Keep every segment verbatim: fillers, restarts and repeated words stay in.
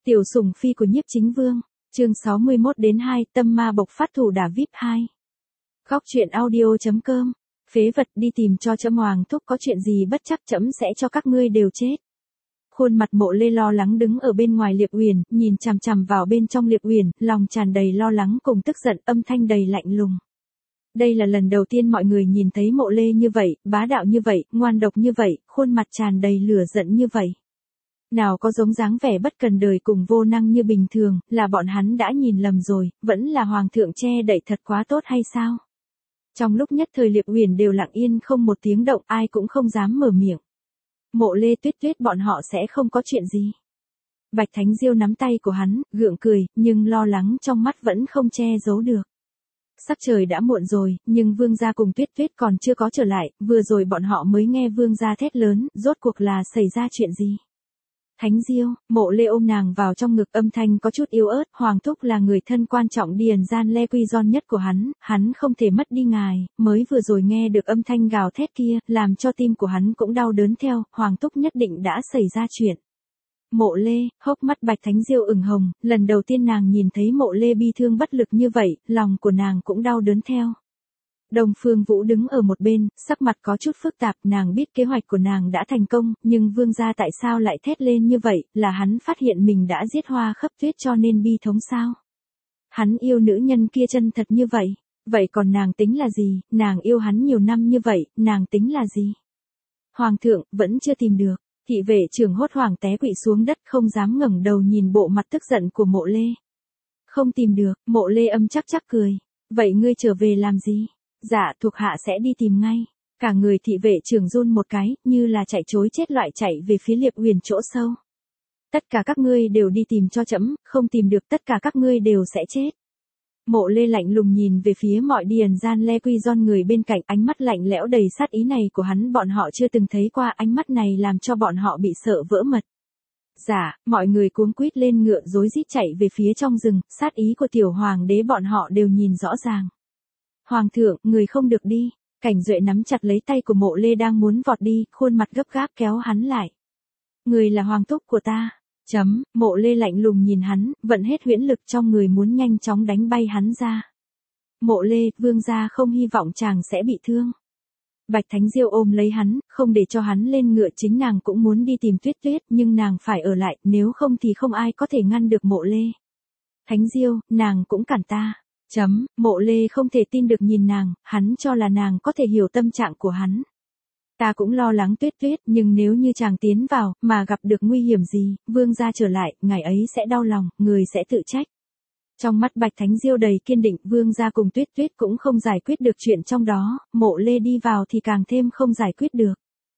Tiểu sủng phi của Nhiếp Chính Vương, chương sáu mươi mốt đến hai, tâm ma bộc phát thủ đả víp hai. Góc truyện audio chấm com, phế vật đi tìm cho trẫm Hoàng thúc có chuyện gì bất chắc trẫm sẽ cho các ngươi đều chết. Khuôn mặt Mộ Lê lo lắng đứng ở bên ngoài Liệp Uyển, nhìn chằm chằm vào bên trong Liệp Uyển, lòng tràn đầy lo lắng cùng tức giận, âm thanh đầy lạnh lùng. Đây là lần đầu tiên mọi người nhìn thấy Mộ Lê như vậy, bá đạo như vậy, ngoan độc như vậy, khuôn mặt tràn đầy lửa giận như vậy. Nào có giống dáng vẻ bất cần đời cùng vô năng như bình thường, là bọn hắn đã nhìn lầm rồi, vẫn là hoàng thượng che đậy thật quá tốt hay sao? Trong lúc nhất thời Liệp Uyển đều lặng yên không một tiếng động, ai cũng không dám mở miệng. Mộ Lê Tuyết Tuyết bọn họ sẽ không có chuyện gì. Bạch Thánh Diêu nắm tay của hắn, gượng cười, nhưng lo lắng trong mắt vẫn không che giấu được. Sắc trời đã muộn rồi, nhưng Vương gia cùng Tuyết Tuyết còn chưa có trở lại, vừa rồi bọn họ mới nghe Vương gia thét lớn, rốt cuộc là xảy ra chuyện gì? Thánh Diêu, Mộ Lê ôm nàng vào trong ngực, âm thanh có chút yếu ớt, Hoàng thúc là người thân quan trọng Điền Gian Le Quy Gion nhất của hắn, hắn không thể mất đi ngài, mới vừa rồi nghe được âm thanh gào thét kia, làm cho tim của hắn cũng đau đớn theo, Hoàng thúc nhất định đã xảy ra chuyện. Mộ Lê, hốc mắt Bạch Thánh Diêu ửng hồng, lần đầu tiên nàng nhìn thấy Mộ Lê bi thương bất lực như vậy, lòng của nàng cũng đau đớn theo. Đông Phương Vũ đứng ở một bên, sắc mặt có chút phức tạp, nàng biết kế hoạch của nàng đã thành công, nhưng Vương gia tại sao lại thét lên như vậy, là hắn phát hiện mình đã giết Hoa Khấp Tuyết cho nên bi thống sao? Hắn yêu nữ nhân kia chân thật như vậy, vậy còn nàng tính là gì, nàng yêu hắn nhiều năm như vậy, nàng tính là gì? Hoàng thượng, vẫn chưa tìm được, thị vệ trưởng hốt hoảng té quỵ xuống đất không dám ngẩng đầu nhìn bộ mặt tức giận của Mộ Lê. Không tìm được, Mộ Lê âm chắc chắc cười, vậy ngươi trở về làm gì? Dạ, thuộc hạ sẽ đi tìm ngay. Cả người thị vệ trưởng run một cái, như là chạy trối chết loại chạy về phía Liệp Uyển chỗ sâu. Tất cả các ngươi đều đi tìm cho trẫm, không tìm được tất cả các ngươi đều sẽ chết. Mộ Lê lạnh lùng nhìn về phía mọi Điền Gian Le Quy Gion người bên cạnh, ánh mắt lạnh lẽo đầy sát ý này của hắn bọn họ chưa từng thấy qua, ánh mắt này làm cho bọn họ bị sợ vỡ mật. Dạ, mọi người cuống quýt lên ngựa rối rít chạy về phía trong rừng, sát ý của tiểu hoàng đế bọn họ đều nhìn rõ ràng. Hoàng thượng, người không được đi. Cảnh Duệ nắm chặt lấy tay của Mộ Lê đang muốn vọt đi, khuôn mặt gấp gáp kéo hắn lại. Người là hoàng thúc của ta. Chấm, Mộ Lê lạnh lùng nhìn hắn, vận hết huyễn lực trong người muốn nhanh chóng đánh bay hắn ra. Mộ Lê, Vương gia không hy vọng chàng sẽ bị thương. Bạch Thánh Diêu ôm lấy hắn, không để cho hắn lên ngựa, chính nàng cũng muốn đi tìm Tuyết Tuyết, nhưng nàng phải ở lại, nếu không thì không ai có thể ngăn được Mộ Lê. Thánh Diêu, nàng cũng cản ta. Chấm, Mộ Lê không thể tin được nhìn nàng, hắn cho là nàng có thể hiểu tâm trạng của hắn. Ta cũng lo lắng Tuyết Tuyết, nhưng nếu như chàng tiến vào, mà gặp được nguy hiểm gì, Vương gia trở lại, ngày ấy sẽ đau lòng, người sẽ tự trách. Trong mắt Bạch Thánh Diêu đầy kiên định, Vương gia cùng Tuyết Tuyết cũng không giải quyết được chuyện trong đó, Mộ Lê đi vào thì càng thêm không giải quyết được.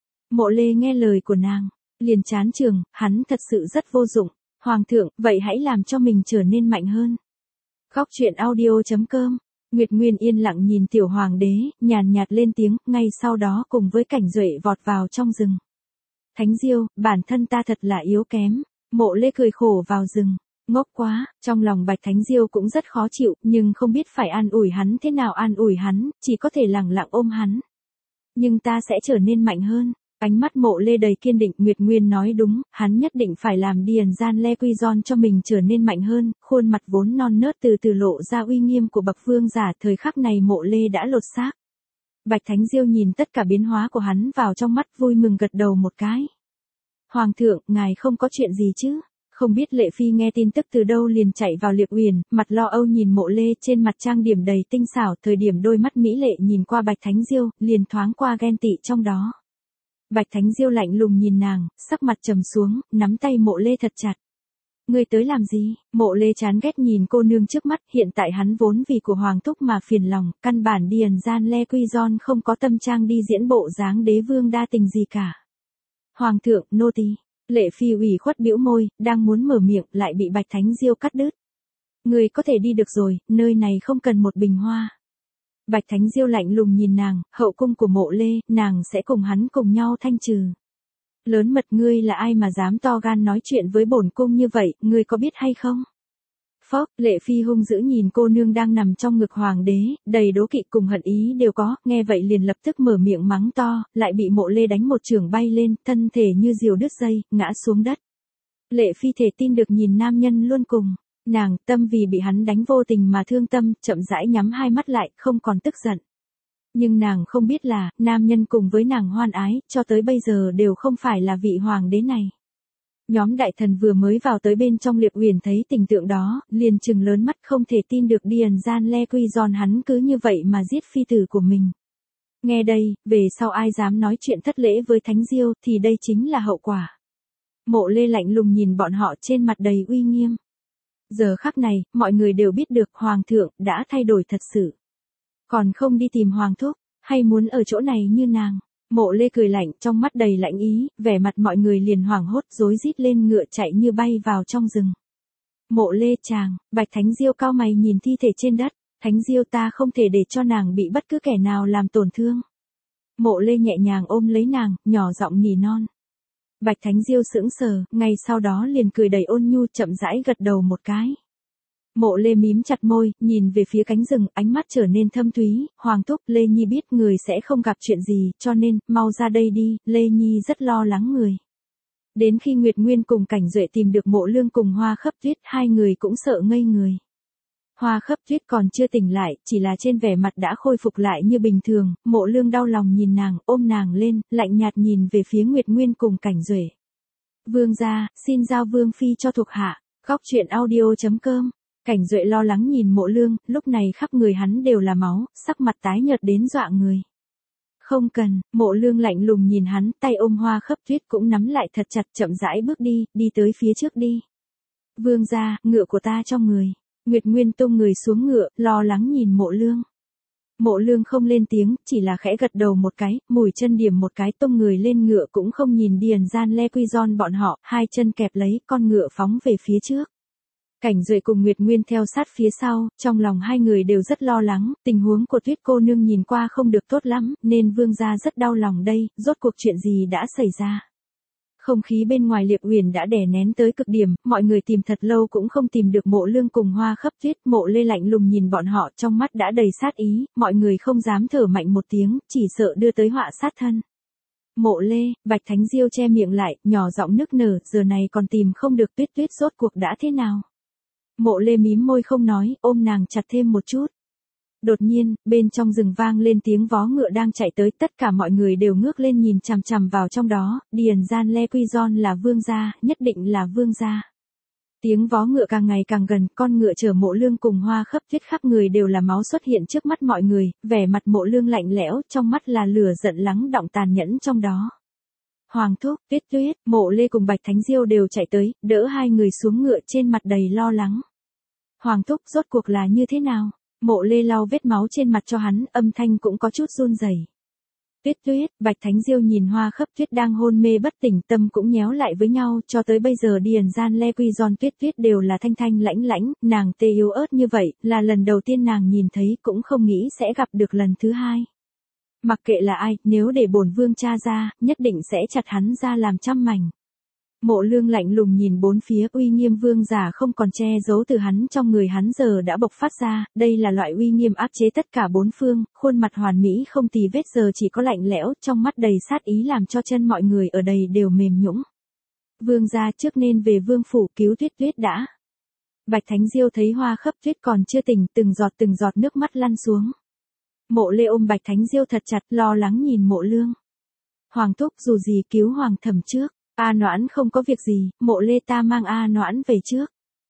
Mộ Lê nghe lời của nàng, liền chán trường, hắn thật sự rất vô dụng. Hoàng thượng, vậy hãy làm cho mình trở nên mạnh hơn. Góc truyện audio chấm com, Nguyệt Nguyên yên lặng nhìn tiểu hoàng đế, nhàn nhạt lên tiếng, ngay sau đó cùng với Cảnh Duệ vọt vào trong rừng. Thánh Diêu, bản thân ta thật là yếu kém. Mộ Lê cười khổ vào rừng, ngốc quá, trong lòng Bạch Thánh Diêu cũng rất khó chịu, nhưng không biết phải an ủi hắn thế nào an ủi hắn, chỉ có thể lẳng lặng ôm hắn. Nhưng ta sẽ trở nên mạnh hơn. Ánh mắt Mộ Lê đầy kiên định, Nguyệt Nguyên nói đúng, hắn nhất định phải làm Điền Gian Le Quy Gion cho mình trở nên mạnh hơn, khuôn mặt vốn non nớt từ từ lộ ra uy nghiêm của bậc vương giả, thời khắc này Mộ Lê đã lột xác. Bạch Thánh Diêu nhìn tất cả biến hóa của hắn vào trong mắt, vui mừng gật đầu một cái. Hoàng thượng, ngài không có chuyện gì chứ? Không biết Lệ Phi nghe tin tức từ đâu liền chạy vào Liệp Uyển, mặt lo âu nhìn Mộ Lê, trên mặt trang điểm đầy tinh xảo, thời điểm đôi mắt mỹ lệ nhìn qua Bạch Thánh Diêu, liền thoáng qua ghen tị trong đó. Bạch Thánh Diêu lạnh lùng nhìn nàng, sắc mặt trầm xuống, nắm tay Mộ Lê thật chặt. Ngươi tới làm gì? Mộ Lê chán ghét nhìn cô nương trước mắt, hiện tại hắn vốn vì của hoàng thúc mà phiền lòng, căn bản Điền Gian Le Quy Gion không có tâm trang đi diễn bộ dáng đế vương đa tình gì cả. Hoàng thượng, nô tỳ. Lệ Phi ủy khuất bĩu môi, đang muốn mở miệng, lại bị Bạch Thánh Diêu cắt đứt. Ngươi có thể đi được rồi, nơi này không cần một bình hoa. Bạch Thánh Diêu lạnh lùng nhìn nàng, hậu cung của Mộ Lê, nàng sẽ cùng hắn cùng nhau thanh trừ. Lớn mật, ngươi là ai mà dám to gan nói chuyện với bổn cung như vậy, ngươi có biết hay không? Phốc, Lệ Phi hung dữ nhìn cô nương đang nằm trong ngực hoàng đế, đầy đố kỵ cùng hận ý đều có, nghe vậy liền lập tức mở miệng mắng to, lại bị Mộ Lê đánh một chưởng bay lên, thân thể như diều đứt dây, ngã xuống đất. Lệ Phi thể tin được nhìn nam nhân luôn cùng. Nàng tâm vì bị hắn đánh vô tình mà thương tâm, chậm rãi nhắm hai mắt lại, không còn tức giận. Nhưng nàng không biết là, nam nhân cùng với nàng hoan ái, cho tới bây giờ đều không phải là vị hoàng đế này. Nhóm đại thần vừa mới vào tới bên trong Liệp Uyển thấy tình tượng đó, liền trừng lớn mắt không thể tin được Điền Gian Le Quy Giòn hắn cứ như vậy mà giết phi tử của mình. Nghe đây, về sau ai dám nói chuyện thất lễ với Thánh Diêu thì đây chính là hậu quả. Mộ Lê lạnh lùng nhìn bọn họ trên mặt đầy uy nghiêm. Giờ khắc này, mọi người đều biết được Hoàng thượng đã thay đổi thật sự. Còn không đi tìm Hoàng thúc, hay muốn ở chỗ này như nàng. Mộ Lê cười lạnh trong mắt đầy lạnh ý, vẻ mặt mọi người liền hoảng hốt rối rít lên ngựa chạy như bay vào trong rừng. Mộ Lê chàng, Bạch Thánh Diêu cao mày nhìn thi thể trên đất, Thánh Diêu ta không thể để cho nàng bị bất cứ kẻ nào làm tổn thương. Mộ Lê nhẹ nhàng ôm lấy nàng, nhỏ giọng nỉ non. Bạch Thánh Diêu sững sờ, ngay sau đó liền cười đầy ôn nhu chậm rãi gật đầu một cái. Mộ Lê mím chặt môi, nhìn về phía cánh rừng, ánh mắt trở nên thâm thúy, Hoàng thúc, Lê Nhi biết người sẽ không gặp chuyện gì, cho nên, mau ra đây đi, Lê Nhi rất lo lắng người. Đến khi Nguyệt Nguyên cùng Cảnh Duệ tìm được Mộ Lương cùng Hoa Khấp Tuyết, hai người cũng sợ ngây người. Hoa Khấp Tuyết còn chưa tỉnh lại, chỉ là trên vẻ mặt đã khôi phục lại như bình thường, Mộ Lương đau lòng nhìn nàng, ôm nàng lên, lạnh nhạt nhìn về phía Nguyệt Nguyên cùng Cảnh Duệ. Vương gia, xin giao Vương Phi cho thuộc hạ, góc truyện audio chấm com. Cảnh Duệ lo lắng nhìn Mộ Lương, lúc này khắp người hắn đều là máu, sắc mặt tái nhợt đến dọa người. Không cần, Mộ Lương lạnh lùng nhìn hắn, tay ôm Hoa Khấp Tuyết cũng nắm lại thật chặt chậm rãi bước đi, đi tới phía trước đi. Vương gia, ngựa của ta trong người. Nguyệt Nguyên tung người xuống ngựa, lo lắng nhìn Mộ Lương. Mộ Lương không lên tiếng, chỉ là khẽ gật đầu một cái, mùi chân điểm một cái tung người lên ngựa cũng không nhìn Điền Gian Le Quy Giòn bọn họ, hai chân kẹp lấy con ngựa phóng về phía trước. Cảnh Duệ cùng Nguyệt Nguyên theo sát phía sau, trong lòng hai người đều rất lo lắng, tình huống của Tuyết cô nương nhìn qua không được tốt lắm, nên vương gia rất đau lòng đây, rốt cuộc chuyện gì đã xảy ra. Không khí bên ngoài Liệp Uyển đã đè nén tới cực điểm, mọi người tìm thật lâu cũng không tìm được Mộ Lương cùng Hoa Khấp Tuyết, Mộ Lê lạnh lùng nhìn bọn họ trong mắt đã đầy sát ý, mọi người không dám thở mạnh một tiếng, chỉ sợ đưa tới họa sát thân. Mộ Lê, Bạch Thánh Diêu che miệng lại, nhỏ giọng nức nở, giờ này còn tìm không được Tuyết Tuyết rốt cuộc đã thế nào. Mộ Lê mím môi không nói, ôm nàng chặt thêm một chút. Đột nhiên, bên trong rừng vang lên tiếng vó ngựa đang chạy tới, tất cả mọi người đều ngước lên nhìn chằm chằm vào trong đó, Điền Gian Le Quy Giòn là vương gia, nhất định là vương gia. Tiếng vó ngựa càng ngày càng gần, con ngựa chở Mộ Lương cùng Hoa Khấp Tuyết khắp người đều là máu xuất hiện trước mắt mọi người, vẻ mặt Mộ Lương lạnh lẽo, trong mắt là lửa giận lắng đọng tàn nhẫn trong đó. Hoàng thúc, Tuyết Tuyết, Mộ Lê cùng Bạch Thánh Diêu đều chạy tới, đỡ hai người xuống ngựa trên mặt đầy lo lắng. Hoàng thúc, rốt cuộc là như thế nào? Mộ Lê lau vết máu trên mặt cho hắn, âm thanh cũng có chút run rẩy. Tuyết Tuyết, Bạch Thánh Diêu nhìn Hoa Khấp Tuyết đang hôn mê bất tỉnh, tâm cũng nhéo lại với nhau, cho tới bây giờ Điền Gian Le Quy Giòn Tuyết Tuyết đều là thanh thanh lãnh lãnh, nàng tê yếu ớt như vậy, là lần đầu tiên nàng nhìn thấy, cũng không nghĩ sẽ gặp được lần thứ hai. Mặc kệ là ai, nếu để bổn vương tra ra, nhất định sẽ chặt hắn ra làm trăm mảnh. Mộ Lương lạnh lùng nhìn bốn phía, uy nghiêm vương giả không còn che giấu từ hắn trong người hắn giờ đã bộc phát ra, đây là loại uy nghiêm áp chế tất cả bốn phương, khuôn mặt hoàn mỹ không tì vết giờ chỉ có lạnh lẽo, trong mắt đầy sát ý làm cho chân mọi người ở đây đều mềm nhũn. Vương gia trước nên về vương phủ cứu Tuyết Tuyết đã. Bạch Thánh Diêu thấy Hoa Khấp Tuyết còn chưa tỉnh, từng giọt từng giọt nước mắt lăn xuống. Mộ Lê ôm Bạch Thánh Diêu thật chặt, lo lắng nhìn Mộ Lương. Hoàng thúc, dù gì cứu Hoàng thẩm trước. A Noãn không có việc gì, Mộ Lê ta mang A Noãn về trước.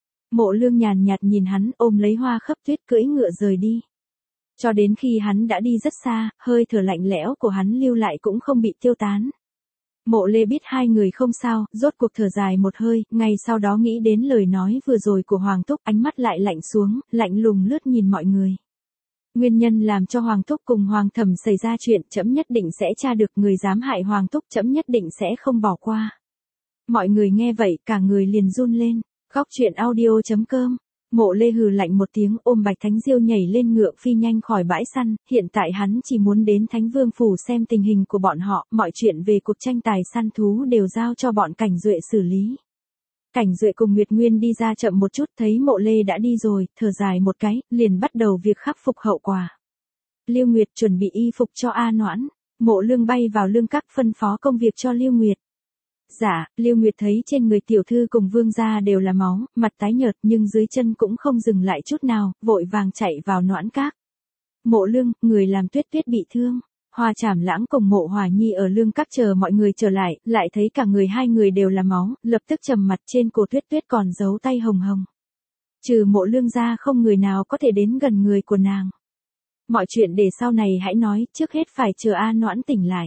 Mộ Lương nhàn nhạt nhìn hắn, ôm lấy Hoa Khấp Tuyết cưỡi ngựa rời đi. Cho đến khi hắn đã đi rất xa, hơi thở lạnh lẽo của hắn lưu lại cũng không bị tiêu tán. Mộ Lê biết hai người không sao, rốt cuộc thở dài một hơi, ngay sau đó nghĩ đến lời nói vừa rồi của Hoàng thúc, ánh mắt lại lạnh xuống, lạnh lùng lướt nhìn mọi người. Nguyên nhân làm cho Hoàng thúc cùng Hoàng thẩm xảy ra chuyện, trẫm nhất định sẽ tra được, người dám hại Hoàng thúc trẫm nhất định sẽ không bỏ qua. Mọi người nghe vậy, cả người liền run lên. Góc truyện audio chấm com. Mộ Lê hừ lạnh một tiếng, ôm Bạch Thánh Diêu nhảy lên ngựa phi nhanh khỏi bãi săn, hiện tại hắn chỉ muốn đến Thánh Vương phủ xem tình hình của bọn họ, mọi chuyện về cuộc tranh tài săn thú đều giao cho bọn Cảnh Duệ xử lý. Cảnh Duệ cùng Nguyệt Nguyên đi ra chậm một chút, thấy Mộ Lê đã đi rồi, thở dài một cái, liền bắt đầu việc khắc phục hậu quả. Liêu Nguyệt chuẩn bị y phục cho A Noãn, Mộ Lương bay vào lương các phân phó công việc cho Liêu Nguyệt. Dạ, Lưu Nguyệt thấy trên người tiểu thư cùng vương gia đều là máu, mặt tái nhợt nhưng dưới chân cũng không dừng lại chút nào, vội vàng chạy vào noãn các. Mộ Lương, người làm Tuyết Tuyết bị thương. Hoa Trảm Lãng cùng Mộ Hòa Nhi ở lương các chờ mọi người trở lại, lại thấy cả người hai người đều là máu, lập tức trầm mặt, trên cổ Tuyết Tuyết còn giấu tay hồng hồng. Trừ Mộ Lương ra không người nào có thể đến gần người của nàng. Mọi chuyện để sau này hãy nói, trước hết phải chờ A Noãn tỉnh lại.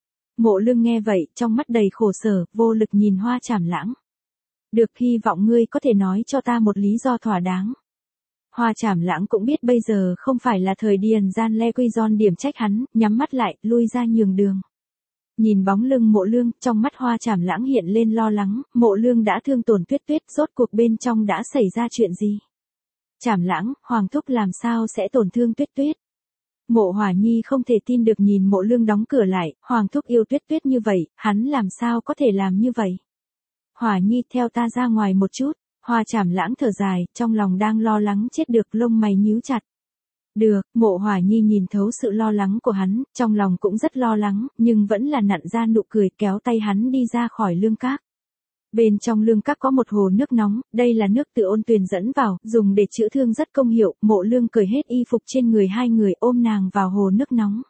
Mộ Lương nghe vậy, trong mắt đầy khổ sở, vô lực nhìn Hoa Trảm Lãng. Được, hy vọng ngươi có thể nói cho ta một lý do thỏa đáng. Hoa Trảm Lãng cũng biết bây giờ không phải là thời Điền Gian Le Quy Giòn điểm trách hắn, nhắm mắt lại, lui ra nhường đường. Nhìn bóng lưng Mộ Lương, trong mắt Hoa Trảm Lãng hiện lên lo lắng, Mộ Lương đã thương tổn Tuyết Tuyết, rốt cuộc bên trong đã xảy ra chuyện gì? Trảm Lãng, Hoàng thúc làm sao sẽ tổn thương Tuyết Tuyết? Mộ Hòa Nhi không thể tin được nhìn Mộ Lương đóng cửa lại, Hoàng thúc yêu Tuyết Tuyết như vậy, hắn làm sao có thể làm như vậy? Hòa Nhi, theo ta ra ngoài một chút. Hoa Trảm Lãng thở dài, trong lòng đang lo lắng chết được, lông mày nhíu chặt. Được, Mộ Hòa Nhi nhìn thấu sự lo lắng của hắn, trong lòng cũng rất lo lắng, nhưng vẫn là nặn ra nụ cười, kéo tay hắn đi ra khỏi lương các. Bên trong lương các có một hồ nước nóng, đây là nước từ ôn tuyền dẫn vào, dùng để chữa thương rất công hiệu. Mộ Lương cởi hết y phục trên người hai người, ôm nàng vào hồ nước nóng.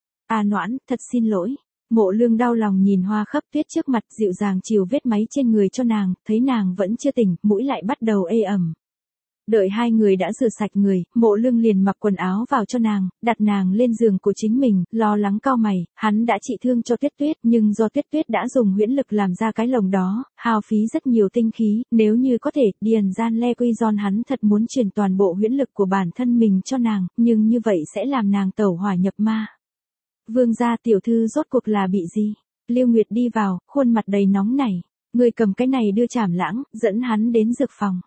A Noãn, thật xin lỗi. Mộ Lương đau lòng nhìn Hoa Khấp Tuyết trước mặt, dịu dàng chìu vết máy trên người cho nàng, thấy nàng vẫn chưa tỉnh, mũi lại bắt đầu ê ẩm. Đợi hai người đã rửa sạch người, Mộ Lương liền mặc quần áo vào cho nàng, đặt nàng lên giường của chính mình, lo lắng cau mày, hắn đã trị thương cho Tuyết Tuyết, nhưng do Tuyết Tuyết đã dùng huyễn lực làm ra cái lồng đó, hao phí rất nhiều tinh khí, nếu như có thể, Điền Gian Le Quy Giòn hắn thật muốn truyền toàn bộ huyễn lực của bản thân mình cho nàng, nhưng như vậy sẽ làm nàng tẩu hỏa nhập ma. Vương gia, tiểu thư rốt cuộc là bị gì? Lưu Nguyệt đi vào, khuôn mặt đầy nóng nảy. Người cầm cái này đưa Trảm Lãng, dẫn hắn đến dược phòng.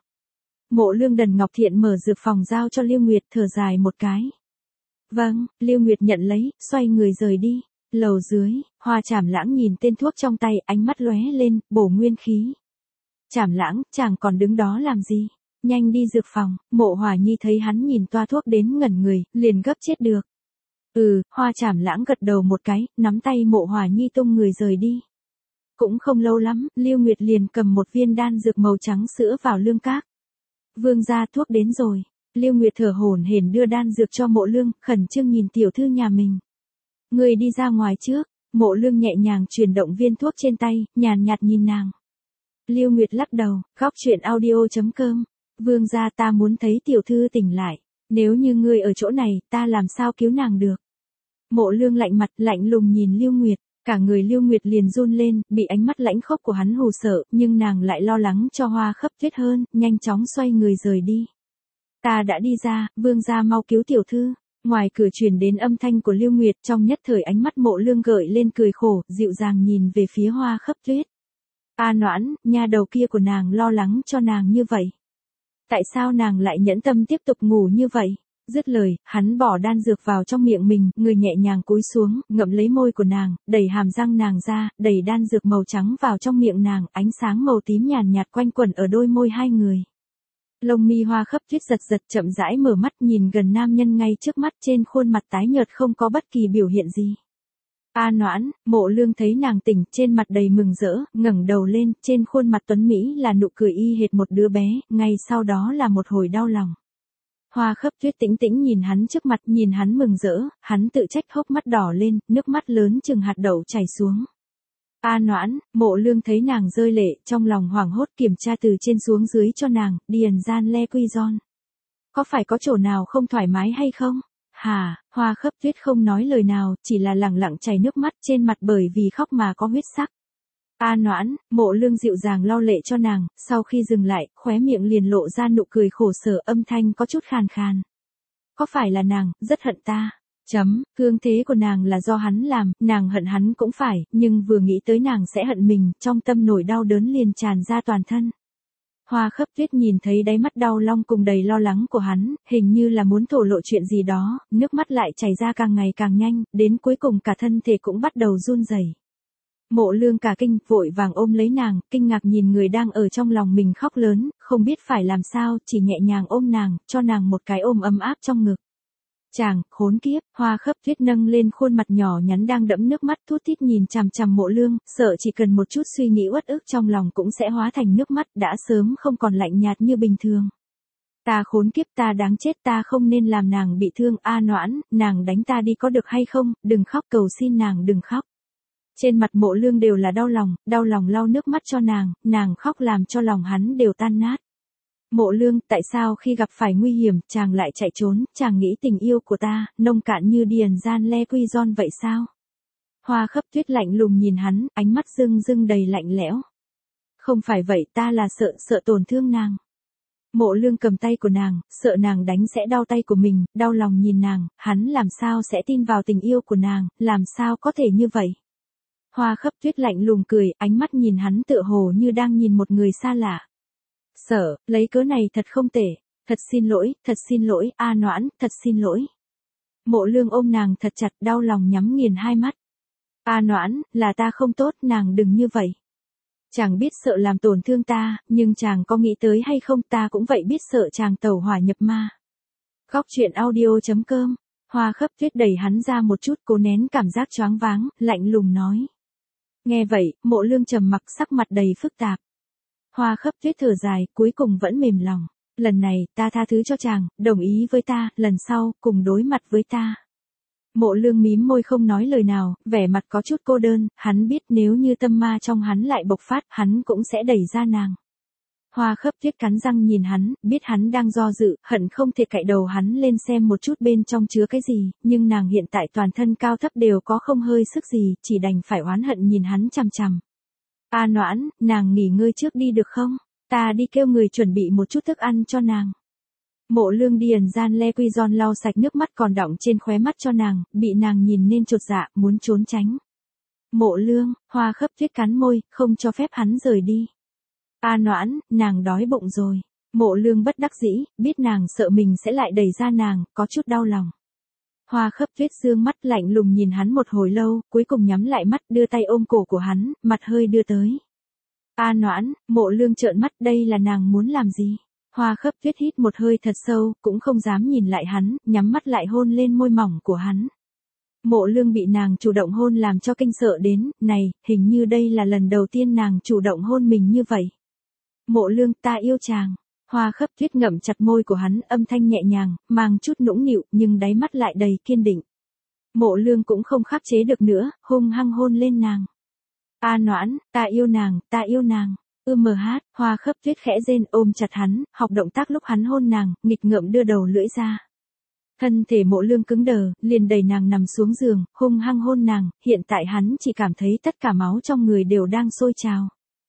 Mộ Lương Đần Ngọc Thiện mở dược phòng giao cho Lưu Nguyệt, thở dài một cái. Vâng, Lưu Nguyệt nhận lấy, xoay người rời đi. Lầu dưới, Hoa Trảm Lãng nhìn tên thuốc trong tay, ánh mắt lóe lên, bổ nguyên khí. Trảm Lãng, chàng còn đứng đó làm gì? Nhanh đi dược phòng. Mộ Hòa Nhi thấy hắn nhìn toa thuốc đến ngẩn người, liền gấp chết được. Ừ, Hoa Trảm Lãng gật đầu một cái, nắm tay Mộ Hòa Nhi tung người rời đi. Cũng không lâu lắm, Lưu Nguyệt liền cầm một viên đan dược màu trắng sữa vào lương các. Vương gia, thuốc đến rồi. Lưu Nguyệt thở hổn hển đưa đan dược cho Mộ Lương, khẩn trương nhìn tiểu thư nhà mình. Người đi ra ngoài trước. Mộ Lương nhẹ nhàng chuyển động viên thuốc trên tay, nhàn nhạt nhìn nàng. Lưu Nguyệt lắc đầu, góc truyện audio chấm com. Vương gia, ta muốn thấy tiểu thư tỉnh lại. Nếu như ngươi ở chỗ này, ta làm sao cứu nàng được? Mộ Lương lạnh mặt, lạnh lùng nhìn Lưu Nguyệt, cả người Lưu Nguyệt liền run lên, bị ánh mắt lãnh khốc của hắn hù sợ, nhưng nàng lại lo lắng cho Hoa Khấp Tuyết hơn, nhanh chóng xoay người rời đi. Ta đã đi ra, vương gia mau cứu tiểu thư. Ngoài cửa truyền đến âm thanh của Lưu Nguyệt, trong nhất thời ánh mắt Mộ Lương gợi lên cười khổ, dịu dàng nhìn về phía Hoa Khấp Tuyết. A Noãn, nha đầu kia của nàng lo lắng cho nàng như vậy. Tại sao nàng lại nhẫn tâm tiếp tục ngủ như vậy? Dứt lời, hắn bỏ đan dược vào trong miệng mình, người nhẹ nhàng cúi xuống, ngậm lấy môi của nàng, đẩy hàm răng nàng ra, đẩy đan dược màu trắng vào trong miệng nàng, ánh sáng màu tím nhàn nhạt quanh quẩn ở đôi môi hai người. Lông mi Hoa Khấp Tuyết giật giật, chậm rãi mở mắt nhìn gần nam nhân ngay trước mắt, trên khuôn mặt tái nhợt không có bất kỳ biểu hiện gì. A Noãn, Mộ Lương thấy nàng tỉnh, trên mặt đầy mừng rỡ, ngẩng đầu lên, trên khuôn mặt tuấn mỹ là nụ cười y hệt một đứa bé, ngay sau đó là một hồi đau lòng. Hoa Khấp Tuyết tĩnh tĩnh nhìn hắn trước mặt, nhìn hắn mừng rỡ, hắn tự trách, hốc mắt đỏ lên, nước mắt lớn chừng hạt đậu chảy xuống. A Noãn, Mộ Lương thấy nàng rơi lệ, trong lòng hoảng hốt kiểm tra từ trên xuống dưới cho nàng, Điền Gian Le Quy Giòn. Có phải có chỗ nào không thoải mái hay không? Hà, Hoa Khấp Tuyết không nói lời nào, chỉ là lẳng lặng chảy nước mắt trên mặt bởi vì khóc mà có huyết sắc. A Noãn, Mộ Lương dịu dàng lau lệ cho nàng, sau khi dừng lại, khóe miệng liền lộ ra nụ cười khổ sở, âm thanh có chút khàn khàn. Có phải là nàng, rất hận ta? Chấm, thương thế của nàng là do hắn làm, nàng hận hắn cũng phải, nhưng vừa nghĩ tới nàng sẽ hận mình, trong tâm nổi đau đớn liền tràn ra toàn thân. Hoa Khấp Tuyết nhìn thấy đáy mắt đau long cùng đầy lo lắng của hắn, hình như là muốn thổ lộ chuyện gì đó, nước mắt lại chảy ra càng ngày càng nhanh, đến cuối cùng cả thân thể cũng bắt đầu run rẩy. Mộ Lương cả kinh, vội vàng ôm lấy nàng, kinh ngạc nhìn người đang ở trong lòng mình khóc lớn, không biết phải làm sao, chỉ nhẹ nhàng ôm nàng, cho nàng một cái ôm ấm áp trong ngực. Chàng, khốn kiếp, Hoa Khấp Tuyết nâng lên khuôn mặt nhỏ nhắn đang đẫm nước mắt thút thít nhìn chằm chằm Mộ Lương, sợ chỉ cần một chút suy nghĩ uất ức trong lòng cũng sẽ hóa thành nước mắt đã sớm không còn lạnh nhạt như bình thường. Ta khốn kiếp, ta đáng chết, ta không nên làm nàng bị thương, a Noãn, nàng đánh ta đi có được hay không, đừng khóc, cầu xin nàng đừng khóc. Trên mặt Mộ Lương đều là đau lòng, đau lòng lau nước mắt cho nàng, nàng khóc làm cho lòng hắn đều tan nát. Mộ Lương, tại sao khi gặp phải nguy hiểm, chàng lại chạy trốn, chàng nghĩ tình yêu của ta, nông cạn như Điền Gian Le Quy Giòn vậy sao? Hoa Khấp Tuyết lạnh lùng nhìn hắn, ánh mắt rưng rưng đầy lạnh lẽo. Không phải vậy, ta là sợ, sợ tổn thương nàng. Mộ Lương cầm tay của nàng, sợ nàng đánh sẽ đau tay của mình, đau lòng nhìn nàng, hắn làm sao sẽ tin vào tình yêu của nàng, làm sao có thể như vậy? Hoa Khấp Tuyết lạnh lùng cười, ánh mắt nhìn hắn tựa hồ như đang nhìn một người xa lạ. Sợ, lấy cớ này thật không tệ, thật xin lỗi, thật xin lỗi, a Noãn, thật xin lỗi. Mộ Lương ôm nàng thật chặt, đau lòng nhắm nghiền hai mắt. A Noãn, là ta không tốt, nàng đừng như vậy. Chàng biết sợ làm tổn thương ta, nhưng chàng có nghĩ tới hay không, ta cũng vậy biết sợ chàng tẩu hỏa nhập ma. Góc truyện audio chấm com. Hoa Khấp Tuyết đẩy hắn ra một chút, cố nén cảm giác choáng váng, lạnh lùng nói. Nghe vậy, Mộ Lương trầm mặc, sắc mặt đầy phức tạp. Hoa Khấp Tuyết thở dài, cuối cùng vẫn mềm lòng. Lần này, ta tha thứ cho chàng, đồng ý với ta, lần sau, cùng đối mặt với ta. Mộ Lương mím môi không nói lời nào, vẻ mặt có chút cô đơn, hắn biết nếu như tâm ma trong hắn lại bộc phát, hắn cũng sẽ đẩy ra nàng. Hoa Khấp Tuyết cắn răng nhìn hắn, biết hắn đang do dự, hận không thể cạy đầu hắn lên xem một chút bên trong chứa cái gì, nhưng nàng hiện tại toàn thân cao thấp đều có không hơi sức gì, chỉ đành phải oán hận nhìn hắn chằm chằm. A Noãn, nàng nghỉ ngơi trước đi được không? Ta đi kêu người chuẩn bị một chút thức ăn cho nàng. Mộ Lương Điền Gian Le Quy Giòn lau sạch nước mắt còn đọng trên khóe mắt cho nàng, bị nàng nhìn nên chột dạ, muốn trốn tránh. Mộ Lương, Hoa Khấp Tuyết cắn môi, không cho phép hắn rời đi. A Noãn, nàng đói bụng rồi. Mộ Lương bất đắc dĩ, biết nàng sợ mình sẽ lại đẩy ra nàng, có chút đau lòng. Hoa Khấp Tuyết dương mắt lạnh lùng nhìn hắn một hồi lâu, cuối cùng nhắm lại mắt đưa tay ôm cổ của hắn, mặt hơi đưa tới. A Noãn, Mộ Lương trợn mắt, đây là nàng muốn làm gì? Hoa Khấp Tuyết hít một hơi thật sâu, cũng không dám nhìn lại hắn, nhắm mắt lại hôn lên môi mỏng của hắn. Mộ Lương bị nàng chủ động hôn làm cho kinh sợ đến, này, hình như đây là lần đầu tiên nàng chủ động hôn mình như vậy. Mộ Lương, ta yêu chàng. Hoa Khấp Tuyết ngậm chặt môi của hắn, âm thanh nhẹ nhàng, mang chút nũng nịu, nhưng đáy mắt lại đầy kiên định. Mộ Lương cũng không khắc chế được nữa, hung hăng hôn lên nàng. A Noãn, ta yêu nàng, ta yêu nàng. Ư mờ hát, Hoa Khấp Tuyết khẽ rên ôm chặt hắn, học động tác lúc hắn hôn nàng, nghịch ngợm đưa đầu lưỡi ra. Thân thể Mộ Lương cứng đờ, liền đẩy nàng nằm xuống giường, hung hăng hôn nàng, hiện tại hắn chỉ cảm thấy tất cả máu trong người đều đang sôi trào.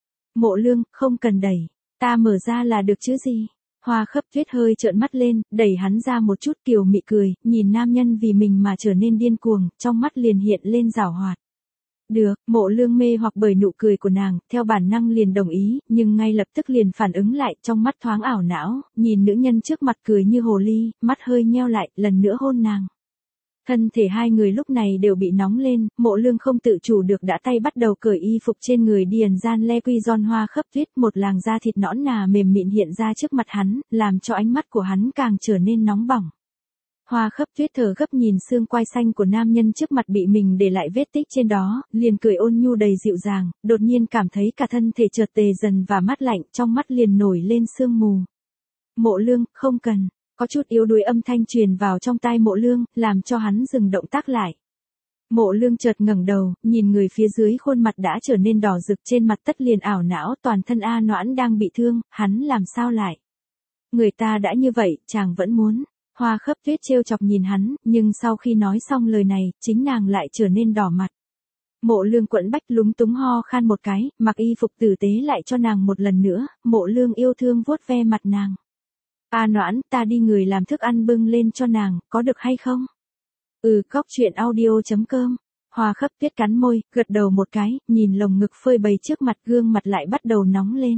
Mộ Lương, không cần đẩy, ta mở ra là được chứ gì. Hoa Khấp Tuyết hơi trợn mắt lên, đẩy hắn ra một chút, kiều mị cười, nhìn nam nhân vì mình mà trở nên điên cuồng, trong mắt liền hiện lên giảo hoạt. Được, Mộ Lương mê hoặc bởi nụ cười của nàng, theo bản năng liền đồng ý, nhưng ngay lập tức liền phản ứng lại, trong mắt thoáng ảo não, nhìn nữ nhân trước mặt cười như hồ ly, mắt hơi nheo lại, lần nữa hôn nàng. Thân thể hai người lúc này đều bị nóng lên, Mộ Lương không tự chủ được đã tay bắt đầu cởi y phục trên người Điền Gian Le Quy Giòn. Hoa Khấp Tuyết, một làn da thịt nõn nà mềm mịn hiện ra trước mặt hắn, làm cho ánh mắt của hắn càng trở nên nóng bỏng. Hoa Khấp Tuyết thở gấp nhìn xương quai xanh của nam nhân trước mặt bị mình để lại vết tích trên đó, liền cười ôn nhu đầy dịu dàng, đột nhiên cảm thấy cả thân thể chợt tê dần và mát lạnh, trong mắt liền nổi lên sương mù. Mộ Lương, không cần. Có chút yếu đuối âm thanh truyền vào trong tai Mộ Lương, làm cho hắn dừng động tác lại. Mộ Lương chợt ngẩng đầu, nhìn người phía dưới khuôn mặt đã trở nên đỏ rực trên mặt tất liền ảo não, toàn thân A Noãn đang bị thương, hắn làm sao lại? Người ta đã như vậy, chàng vẫn muốn. Hoa Khấp Tuyết trêu chọc nhìn hắn, nhưng sau khi nói xong lời này, chính nàng lại trở nên đỏ mặt. Mộ Lương quẫn bách lúng túng ho khan một cái, mặc y phục tử tế lại cho nàng một lần nữa, Mộ Lương yêu thương vuốt ve mặt nàng. A Noãn, ta đi người làm thức ăn bưng lên cho nàng, có được hay không? Ừ, góc truyện audio chấm com. Hoa Khấp Tuyết cắn môi, gật đầu một cái, nhìn lồng ngực phơi bày trước mặt, gương mặt lại bắt đầu nóng lên.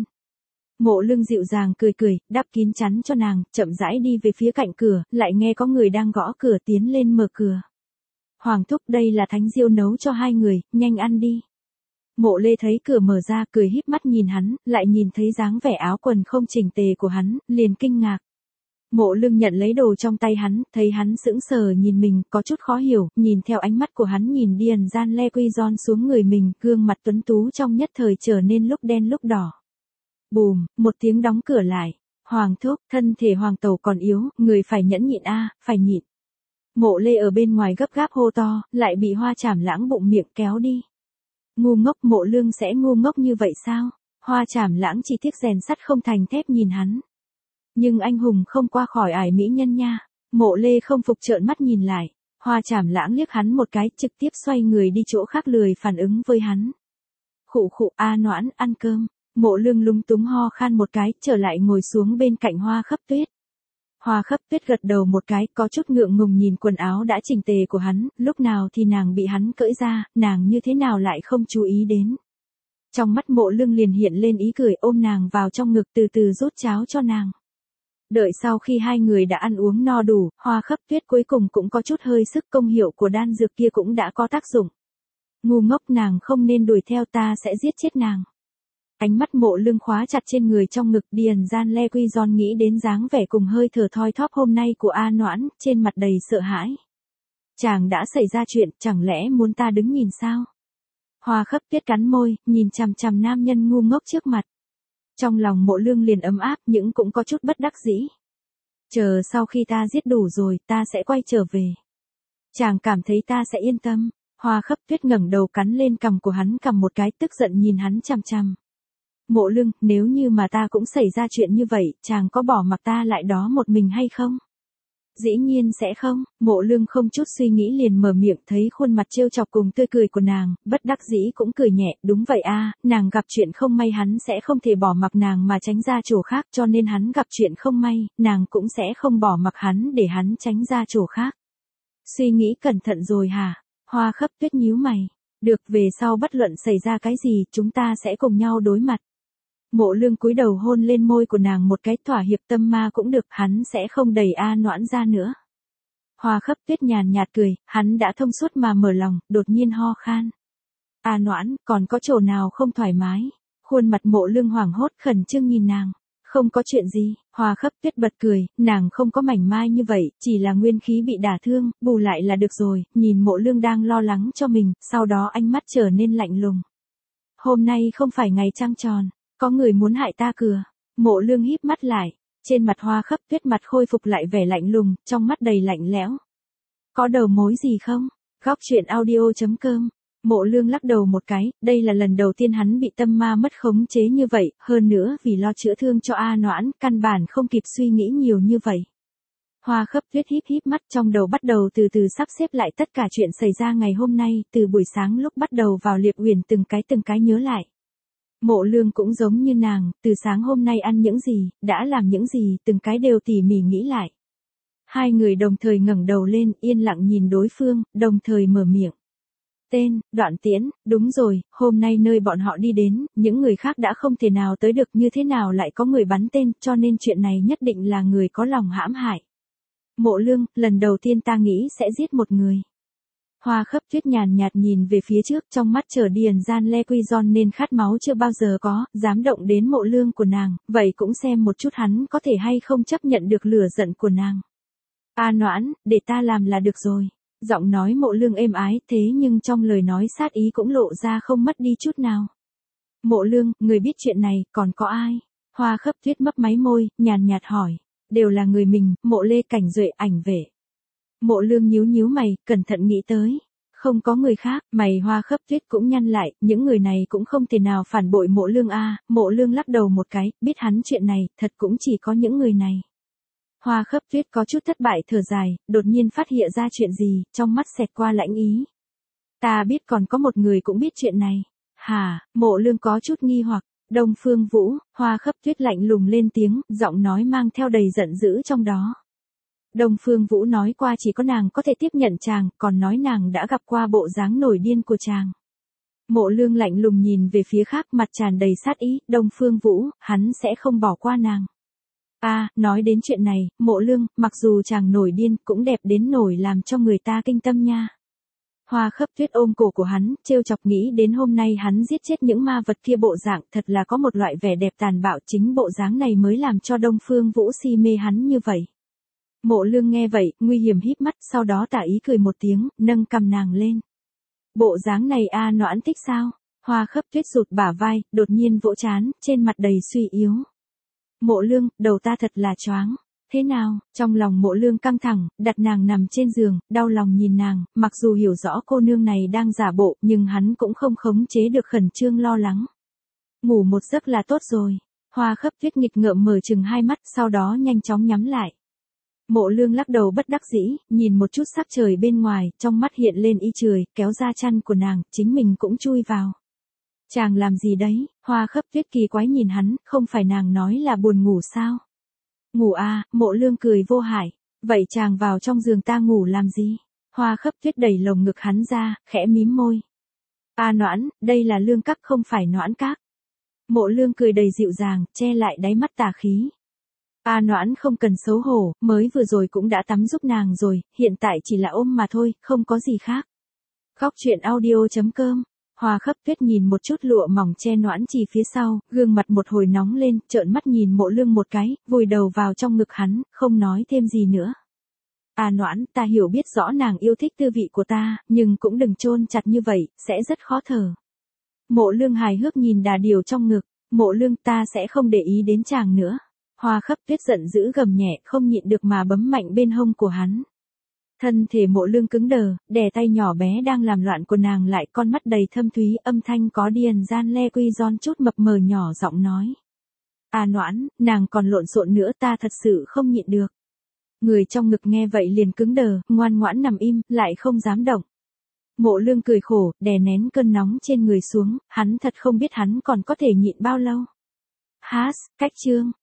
Mộ Lương dịu dàng cười cười, đắp kín chắn cho nàng, chậm rãi đi về phía cạnh cửa, lại nghe có người đang gõ cửa, tiến lên mở cửa. Hoàng thúc, đây là Thánh Diêu nấu cho hai người, nhanh ăn đi. Mộ Lê thấy cửa mở ra, cười híp mắt nhìn hắn, lại nhìn thấy dáng vẻ áo quần không chỉnh tề của hắn, liền kinh ngạc. Mộ Lương nhận lấy đồ trong tay hắn, thấy hắn sững sờ nhìn mình, có chút khó hiểu, nhìn theo ánh mắt của hắn nhìn Điền Gian Le Quy Giòn xuống người mình, gương mặt tuấn tú trong nhất thời trở nên lúc đen lúc đỏ. Bùm, một tiếng đóng cửa lại. Hoàng thúc, thân thể hoàng tẩu còn yếu, người phải nhẫn nhịn a, phải nhịn. Mộ Lê ở bên ngoài gấp gáp hô to, lại bị Hoa Trảm Lãng bụng miệng kéo đi. Ngu ngốc, Mộ Lương sẽ ngu ngốc như vậy sao? Hoa Trảm Lãng chỉ tiếc rèn sắt không thành thép nhìn hắn. Nhưng anh hùng không qua khỏi ải mỹ nhân nha. Mộ Lê không phục trợn mắt nhìn lại. Hoa Trảm Lãng liếc hắn một cái, trực tiếp xoay người đi chỗ khác lười phản ứng với hắn. Khụ khụ, a Noãn, ăn cơm. Mộ Lương lúng túng ho khan một cái, trở lại ngồi xuống bên cạnh Hoa Khấp Tuyết. Hoa Khấp Tuyết gật đầu một cái, có chút ngượng ngùng nhìn quần áo đã chỉnh tề của hắn, lúc nào thì nàng bị hắn cởi ra, nàng như thế nào lại không chú ý đến. Trong mắt Mộ Lương liền hiện lên ý cười, ôm nàng vào trong ngực từ từ rút cháo cho nàng. Đợi sau khi hai người đã ăn uống no đủ, Hoa Khấp Tuyết cuối cùng cũng có chút hơi sức, công hiệu của đan dược kia cũng đã có tác dụng. Ngu ngốc, nàng không nên đuổi theo, ta sẽ giết chết nàng. Ánh mắt Mộ Lương khóa chặt trên người trong ngực, Điền Gian Le Quy Giòn nghĩ đến dáng vẻ cùng hơi thở thoi thóp hôm nay của A Noãn, trên mặt đầy sợ hãi. Chàng đã xảy ra chuyện, chẳng lẽ muốn ta đứng nhìn sao? Hoa Khấp Tuyết cắn môi, nhìn chằm chằm nam nhân ngu ngốc trước mặt. Trong lòng Mộ Lương liền ấm áp, nhưng cũng có chút bất đắc dĩ. Chờ sau khi ta giết đủ rồi, ta sẽ quay trở về. Chàng cảm thấy ta sẽ yên tâm. Hoa Khấp Tuyết ngẩng đầu cắn lên cằm của hắn, cầm một cái, tức giận nhìn hắn chằm chằm. Mộ Lương, nếu như mà ta cũng xảy ra chuyện như vậy, chàng có bỏ mặc ta lại đó một mình hay không? Dĩ nhiên sẽ không. Mộ Lương không chút suy nghĩ liền mở miệng, thấy khuôn mặt trêu chọc cùng tươi cười của nàng, bất đắc dĩ cũng cười nhẹ, đúng vậy a, nàng gặp chuyện không may hắn sẽ không thể bỏ mặc nàng mà tránh ra chỗ khác, cho nên hắn gặp chuyện không may, nàng cũng sẽ không bỏ mặc hắn để hắn tránh ra chỗ khác. Suy nghĩ cẩn thận rồi hả? Hoa Khấp Tuyết nhíu mày. Được, về sau bất luận xảy ra cái gì, chúng ta sẽ cùng nhau đối mặt. Mộ Lương cúi đầu hôn lên môi của nàng một cái, thỏa hiệp, tâm ma cũng được, hắn sẽ không đẩy A Noãn ra nữa. Hoa Khấp Tuyết nhàn nhạt cười, hắn đã thông suốt mà mở lòng, đột nhiên ho khan. A Noãn, còn có chỗ nào không thoải mái? Khuôn mặt Mộ Lương hoảng hốt, khẩn trương nhìn nàng. Không có chuyện gì. Hoa Khấp Tuyết bật cười, nàng không có mảnh mai như vậy, chỉ là nguyên khí bị đả thương, bù lại là được rồi. Nhìn Mộ Lương đang lo lắng cho mình, sau đó ánh mắt trở nên lạnh lùng. Hôm nay không phải ngày trăng tròn. Có người muốn hại ta kìa. Mộ Lương híp mắt lại. Trên mặt Hoa Khấp Tuyết mặt khôi phục lại vẻ lạnh lùng, trong mắt đầy lạnh lẽo. Có đầu mối gì không? Góc truyện audio chấm com. Mộ Lương lắc đầu một cái, đây là lần đầu tiên hắn bị tâm ma mất khống chế như vậy, hơn nữa vì lo chữa thương cho A Noãn, căn bản không kịp suy nghĩ nhiều như vậy. Hoa Khấp Tuyết híp híp mắt, trong đầu bắt đầu từ từ sắp xếp lại tất cả chuyện xảy ra ngày hôm nay, từ buổi sáng lúc bắt đầu vào Liệp Uyển từng cái từng cái nhớ lại. Mộ Lương cũng giống như nàng, từ sáng hôm nay ăn những gì, đã làm những gì, từng cái đều tỉ mỉ nghĩ lại. Hai người đồng thời ngẩng đầu lên, yên lặng nhìn đối phương, đồng thời mở miệng. Tên, Đoạn Tiễn, đúng rồi, hôm nay nơi bọn họ đi đến, những người khác đã không thể nào tới được, như thế nào lại có người bắn tên, cho nên chuyện này nhất định là người có lòng hãm hại. Mộ Lương, lần đầu tiên ta nghĩ sẽ giết một người. Hoa Khấp Tuyết nhàn nhạt nhìn về phía trước, trong mắt chờ Điền Gian Le Quy Giòn nên khát máu chưa bao giờ có, dám động đến Mộ Lương của nàng, vậy cũng xem một chút hắn có thể hay không chấp nhận được lửa giận của nàng. A Noãn, để ta làm là được rồi. Giọng nói Mộ Lương êm ái, thế nhưng trong lời nói sát ý cũng lộ ra không mất đi chút nào. Mộ Lương, người biết chuyện này, còn có ai? Hoa Khấp Tuyết mấp máy môi, nhàn nhạt hỏi. Đều là người mình, Mộ Lê, Cảnh Duệ, Ảnh Vệ. Mộ Lương nhíu nhíu mày, cẩn thận nghĩ tới. Không có người khác, mày Hoa Khấp Tuyết cũng nhăn lại, những người này cũng không thể nào phản bội Mộ Lương a. Mộ Lương lắc đầu một cái, biết hắn chuyện này, thật cũng chỉ có những người này. Hoa Khấp Tuyết có chút thất bại thở dài, đột nhiên phát hiện ra chuyện gì, trong mắt xẹt qua lãnh ý. Ta biết còn có một người cũng biết chuyện này. Hả? Mộ Lương có chút nghi hoặc. Đông Phương Vũ. Hoa Khấp Tuyết lạnh lùng lên tiếng, giọng nói mang theo đầy giận dữ trong đó. Đông Phương Vũ nói qua chỉ có nàng có thể tiếp nhận chàng, còn nói nàng đã gặp qua bộ dáng nổi điên của chàng. Mộ Lương lạnh lùng nhìn về phía khác, mặt tràn đầy sát ý, Đông Phương Vũ, hắn sẽ không bỏ qua nàng. A, à, nói đến chuyện này, Mộ Lương, mặc dù chàng nổi điên, cũng đẹp đến nổi làm cho người ta kinh tâm nha. Hoa Khấp Tuyết ôm cổ của hắn, trêu chọc nghĩ đến hôm nay hắn giết chết những ma vật kia, bộ dạng thật là có một loại vẻ đẹp tàn bạo, chính bộ dáng này mới làm cho Đông Phương Vũ si mê hắn như vậy. Mộ Lương nghe vậy, nguy hiểm híp mắt, sau đó tà ý cười một tiếng, nâng cầm nàng lên. Bộ dáng này A Noãn thích sao? Hoa Khấp Tuyết rụt bả vai, đột nhiên vỗ trán, trên mặt đầy suy yếu. Mộ Lương, đầu ta thật là choáng. Thế nào? Trong lòng Mộ Lương căng thẳng, đặt nàng nằm trên giường, đau lòng nhìn nàng, mặc dù hiểu rõ cô nương này đang giả bộ, nhưng hắn cũng không khống chế được khẩn trương lo lắng. Ngủ một giấc là tốt rồi. Hoa Khấp Tuyết nghịch ngợm mở chừng hai mắt, sau đó nhanh chóng nhắm lại. Mộ Lương lắc đầu bất đắc dĩ, nhìn một chút sắc trời bên ngoài, trong mắt hiện lên ý trời, kéo ra chăn của nàng, chính mình cũng chui vào. Chàng làm gì đấy? Hoa Khấp Tuyết kỳ quái nhìn hắn, không phải nàng nói là buồn ngủ sao? Ngủ à? Mộ Lương cười vô hại. Vậy chàng vào trong giường ta ngủ làm gì? Hoa Khấp Tuyết đẩy lồng ngực hắn ra, khẽ mím môi. A Noãn, đây là Lương Các không phải Noãn Các. Mộ Lương cười đầy dịu dàng, che lại đáy mắt tà khí. A Noãn không cần xấu hổ, mới vừa rồi cũng đã tắm giúp nàng rồi, hiện tại chỉ là ôm mà thôi, không có gì khác. Khóc chuyện audio chấm com. Hoa Khấp Tuyết nhìn một chút lụa mỏng che Noãn Trì phía sau, gương mặt một hồi nóng lên, trợn mắt nhìn Mộ Lương một cái, vùi đầu vào trong ngực hắn, không nói thêm gì nữa. A Noãn, ta hiểu biết rõ nàng yêu thích tư vị của ta, nhưng cũng đừng chôn chặt như vậy, sẽ rất khó thở. Mộ Lương hài hước nhìn đà điểu trong ngực. Mộ Lương, ta sẽ không để ý đến chàng nữa. Hoa Khấp Tuyết giận dữ gầm nhẹ, không nhịn được mà bấm mạnh bên hông của hắn. Thân thể Mộ Lương cứng đờ, đè tay nhỏ bé đang làm loạn của nàng lại, con mắt đầy thâm thúy, âm thanh có điền gian le quy giòn chút mập mờ nhỏ giọng nói. A Noãn, nàng còn lộn xộn nữa, ta thật sự không nhịn được. Người trong ngực nghe vậy liền cứng đờ, ngoan ngoãn nằm im, lại không dám động. Mộ Lương cười khổ, đè nén cơn nóng trên người xuống, hắn thật không biết hắn còn có thể nhịn bao lâu. Hás, cách chương.